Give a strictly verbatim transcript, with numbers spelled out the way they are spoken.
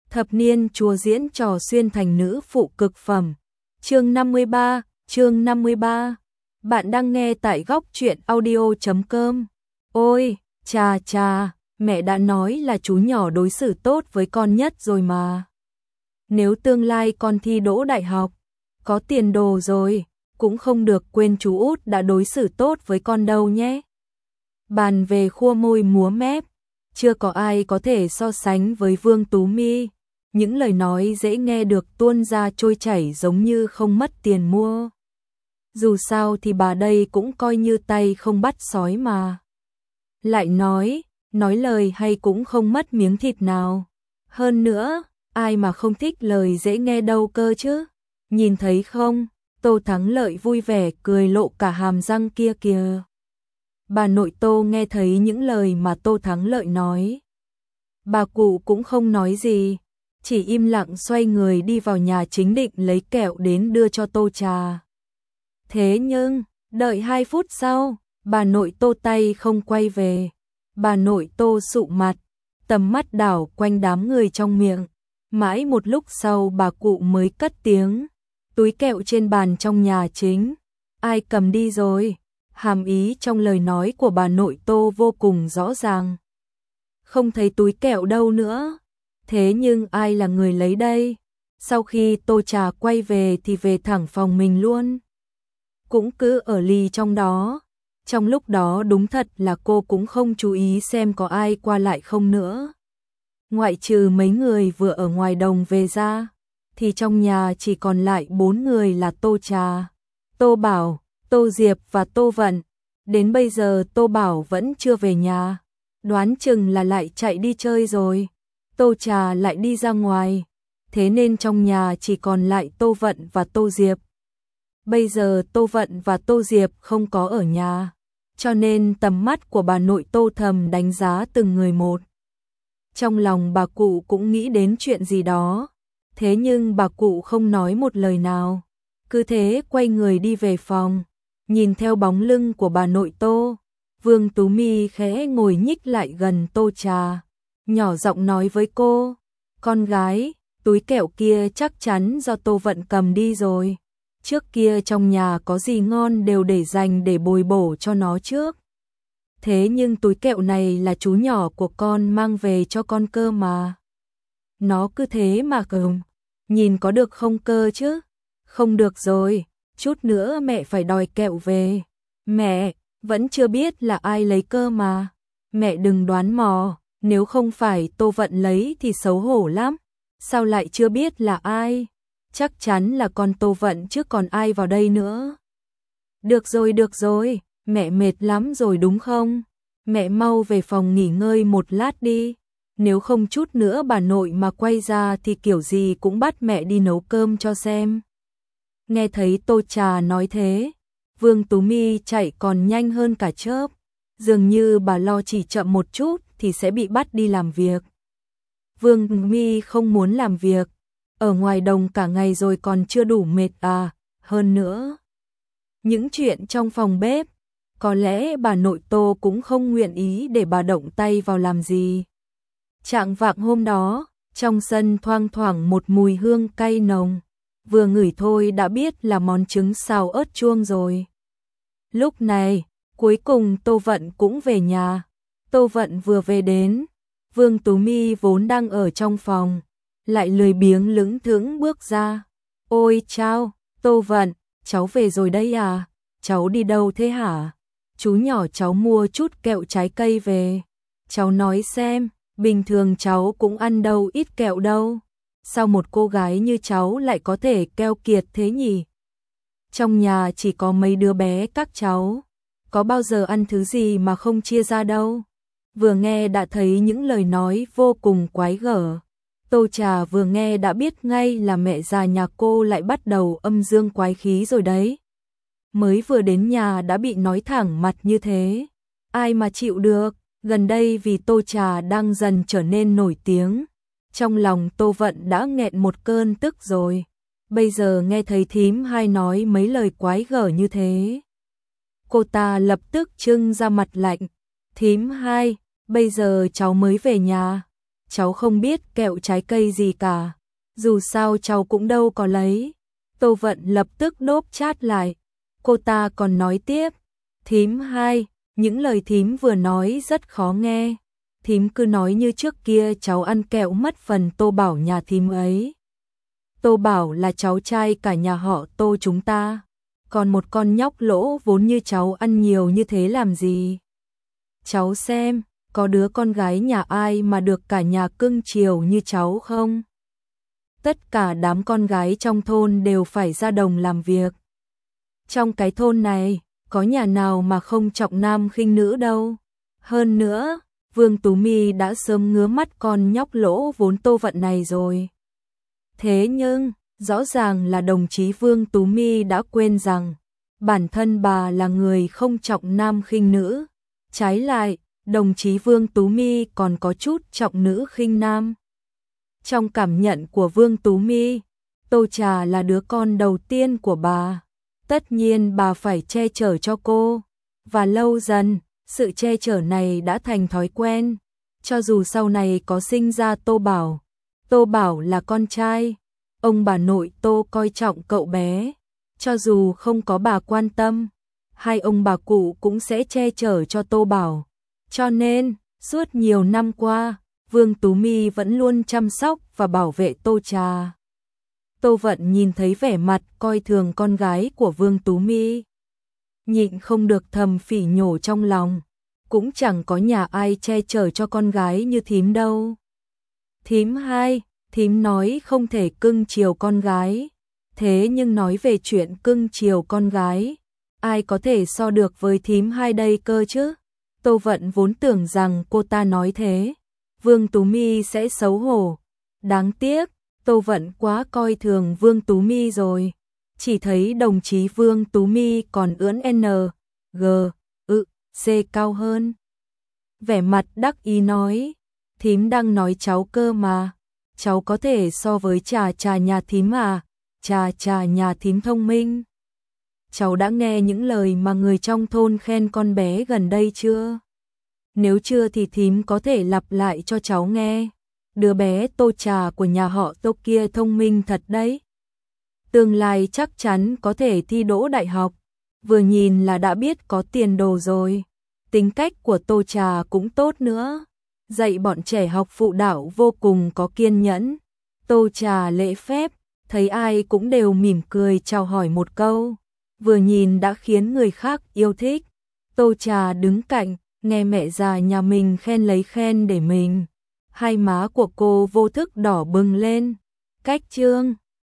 Thập niên chùa diễn trò xuyên thành nữ phụ cực phẩm. Chương năm mươi ba, chương năm mươi ba. Bạn đang nghe tại góc truyện audio chấm com. Ôi, chà chà, mẹ đã nói là chú nhỏ đối xử tốt với con nhất rồi mà. Nếu tương lai con thi đỗ đại học, có tiền đồ rồi, cũng không được quên chú út đã đối xử tốt với con đâu nhé. Bàn về khua môi múa mép, chưa có ai có thể so sánh với Vương Tú My. Những lời nói dễ nghe được tuôn ra trôi chảy giống như không mất tiền mua. Dù sao thì bà đây cũng coi như tay không bắt sói mà. Lại nói, nói lời hay cũng không mất miếng thịt nào. Hơn nữa, ai mà không thích lời dễ nghe đâu cơ chứ. Nhìn thấy không, Tô Thắng Lợi vui vẻ cười lộ cả hàm răng kia kìa. Bà nội Tô nghe thấy những lời mà Tô Thắng Lợi nói. Bà cụ cũng không nói gì, chỉ im lặng xoay người đi vào nhà chính định lấy kẹo đến đưa cho Tô Trà. Thế nhưng, đợi hai phút sau, bà nội Tô tay không quay về. Bà nội Tô sụ mặt, tầm mắt đảo quanh đám người trong miệng. Mãi một lúc sau bà cụ mới cất tiếng. Túi kẹo trên bàn trong nhà chính, ai cầm đi rồi? Hàm ý trong lời nói của bà nội Tô vô cùng rõ ràng. Không thấy túi kẹo đâu nữa. Thế nhưng ai là người lấy đây? Sau khi Tô Trà quay về thì về thẳng phòng mình luôn. Cũng cứ ở lì trong đó. Trong lúc đó đúng thật là cô cũng không chú ý xem có ai qua lại không nữa. Ngoại trừ mấy người vừa ở ngoài đồng về ra, thì trong nhà chỉ còn lại bốn người là Tô Trà, Tô Bảo, Tô Diệp và Tô Vận. Đến bây giờ Tô Bảo vẫn chưa về nhà, đoán chừng là lại chạy đi chơi rồi. Tô Trà lại đi ra ngoài, thế nên trong nhà chỉ còn lại Tô Vận và Tô Diệp. Bây giờ Tô Vận và Tô Diệp không có ở nhà, cho nên tầm mắt của bà nội Tô thầm đánh giá từng người một. Trong lòng bà cụ cũng nghĩ đến chuyện gì đó, thế nhưng bà cụ không nói một lời nào, cứ thế quay người đi về phòng. Nhìn theo bóng lưng của bà nội Tô, Vương Tú My khẽ ngồi nhích lại gần Tô Trà, nhỏ giọng nói với cô, con gái, túi kẹo kia chắc chắn do Tô Vận cầm đi rồi. Trước kia trong nhà có gì ngon đều để dành để bồi bổ cho nó trước. Thế nhưng túi kẹo này là chú nhỏ của con mang về cho con cơ mà. Nó cứ thế mà cầm, nhìn có được không cơ chứ? Không được rồi, chút nữa mẹ phải đòi kẹo về. Mẹ, vẫn chưa biết là ai lấy cơ mà. Mẹ đừng đoán mò, nếu không phải Tô Vận lấy thì xấu hổ lắm. Sao lại chưa biết là ai? Chắc chắn là con Tô Vận chứ còn ai vào đây nữa. Được rồi, được rồi, mẹ mệt lắm rồi đúng không? Mẹ mau về phòng nghỉ ngơi một lát đi. Nếu không chút nữa bà nội mà quay ra thì kiểu gì cũng bắt mẹ đi nấu cơm cho xem. Nghe thấy Tô Trà nói thế, Vương Tú My chạy còn nhanh hơn cả chớp. Dường như bà lo chỉ chậm một chút thì sẽ bị bắt đi làm việc. Vương Tú My không muốn làm việc. Ở ngoài đồng cả ngày rồi còn chưa đủ mệt à, hơn nữa. Những chuyện trong phòng bếp, có lẽ bà nội Tô cũng không nguyện ý để bà động tay vào làm gì. Trạng vạng hôm đó, trong sân thoang thoảng một mùi hương cay nồng, vừa ngửi thôi đã biết là món trứng xào ớt chuông rồi. Lúc này, cuối cùng Tô Vận cũng về nhà. Tô Vận vừa về đến, Vương Tú My vốn đang ở trong phòng, lại lười biếng lững thững bước ra. Ôi chao, Tô Vận, cháu về rồi đấy à? Cháu đi đâu thế hả? Chú nhỏ cháu mua chút kẹo trái cây về. Cháu nói xem, bình thường cháu cũng ăn đâu ít kẹo đâu. Sao một cô gái như cháu lại có thể keo kiệt thế nhỉ? Trong nhà chỉ có mấy đứa bé các cháu, có bao giờ ăn thứ gì mà không chia ra đâu. Vừa nghe đã thấy những lời nói vô cùng quái gở. Tô Trà vừa nghe đã biết ngay là mẹ già nhà cô lại bắt đầu âm dương quái khí rồi đấy. Mới vừa đến nhà đã bị nói thẳng mặt như thế, ai mà chịu được. Gần đây vì Tô Trà đang dần trở nên nổi tiếng, trong lòng Tô Vận đã nghẹn một cơn tức rồi. Bây giờ nghe thấy thím hai nói mấy lời quái gở như thế, cô ta lập tức trưng ra mặt lạnh. Thím hai, bây giờ cháu mới về nhà, cháu không biết kẹo trái cây gì cả, dù sao cháu cũng đâu có lấy. Tô Vận lập tức đốp chát lại, cô ta còn nói tiếp, thím hai, những lời thím vừa nói rất khó nghe. Thím cứ nói như trước kia cháu ăn kẹo mất phần Tô Bảo nhà thím ấy. Tô Bảo là cháu trai cả nhà họ Tô chúng ta, còn một con nhóc lỗ vốn như cháu ăn nhiều như thế làm gì? Cháu xem, có đứa con gái nhà ai mà được cả nhà cưng chiều như cháu không? Tất cả đám con gái trong thôn đều phải ra đồng làm việc. Trong cái thôn này, có nhà nào mà không trọng nam khinh nữ đâu. Hơn nữa, Vương Tú My đã sớm ngứa mắt con nhóc lỗ vốn Tô Vận này rồi. Thế nhưng, rõ ràng là đồng chí Vương Tú My đã quên rằng, bản thân bà là người không trọng nam khinh nữ. Trái lại, đồng chí Vương Tú My còn có chút trọng nữ khinh nam. Trong cảm nhận của Vương Tú My, Tô Trà là đứa con đầu tiên của bà. Tất nhiên bà phải che chở cho cô. Và lâu dần, sự che chở này đã thành thói quen. Cho dù sau này có sinh ra Tô Bảo, Tô Bảo là con trai, ông bà nội Tô coi trọng cậu bé. Cho dù không có bà quan tâm, hai ông bà cụ cũng sẽ che chở cho Tô Bảo. Cho nên, suốt nhiều năm qua, Vương Tú My vẫn luôn chăm sóc và bảo vệ Tô Trà. Tô Vận nhìn thấy vẻ mặt coi thường con gái của Vương Tú My, nhịn không được thầm phỉ nhổ trong lòng, cũng chẳng có nhà ai che chở cho con gái như thím đâu. Thím hai, thím nói không thể cưng chiều con gái, thế nhưng nói về chuyện cưng chiều con gái, ai có thể so được với thím hai đây cơ chứ? Tô Vận vốn tưởng rằng cô ta nói thế, Vương Tú My sẽ xấu hổ. Đáng tiếc, Tô Vận quá coi thường Vương Tú My rồi. Chỉ thấy đồng chí Vương Tú My còn ưỡn N, G, ự, C cao hơn. Vẻ mặt đắc ý nói, thím đang nói cháu cơ mà, cháu có thể so với Trà Trà nhà thím à, Trà Trà nhà thím thông minh. Cháu đã nghe những lời mà người trong thôn khen con bé gần đây chưa? Nếu chưa thì thím có thể lặp lại cho cháu nghe. Đứa bé Tô Trà của nhà họ Tô kia thông minh thật đấy. Tương lai chắc chắn có thể thi đỗ đại học. Vừa nhìn là đã biết có tiền đồ rồi. Tính cách của Tô Trà cũng tốt nữa. Dạy bọn trẻ học phụ đạo vô cùng có kiên nhẫn. Tô Trà lễ phép, thấy ai cũng đều mỉm cười chào hỏi một câu. Vừa nhìn đã khiến người khác yêu thích. Tô Trà đứng cạnh, nghe mẹ già nhà mình khen lấy khen để mình. Hai má của cô vô thức đỏ bừng lên. Cách chương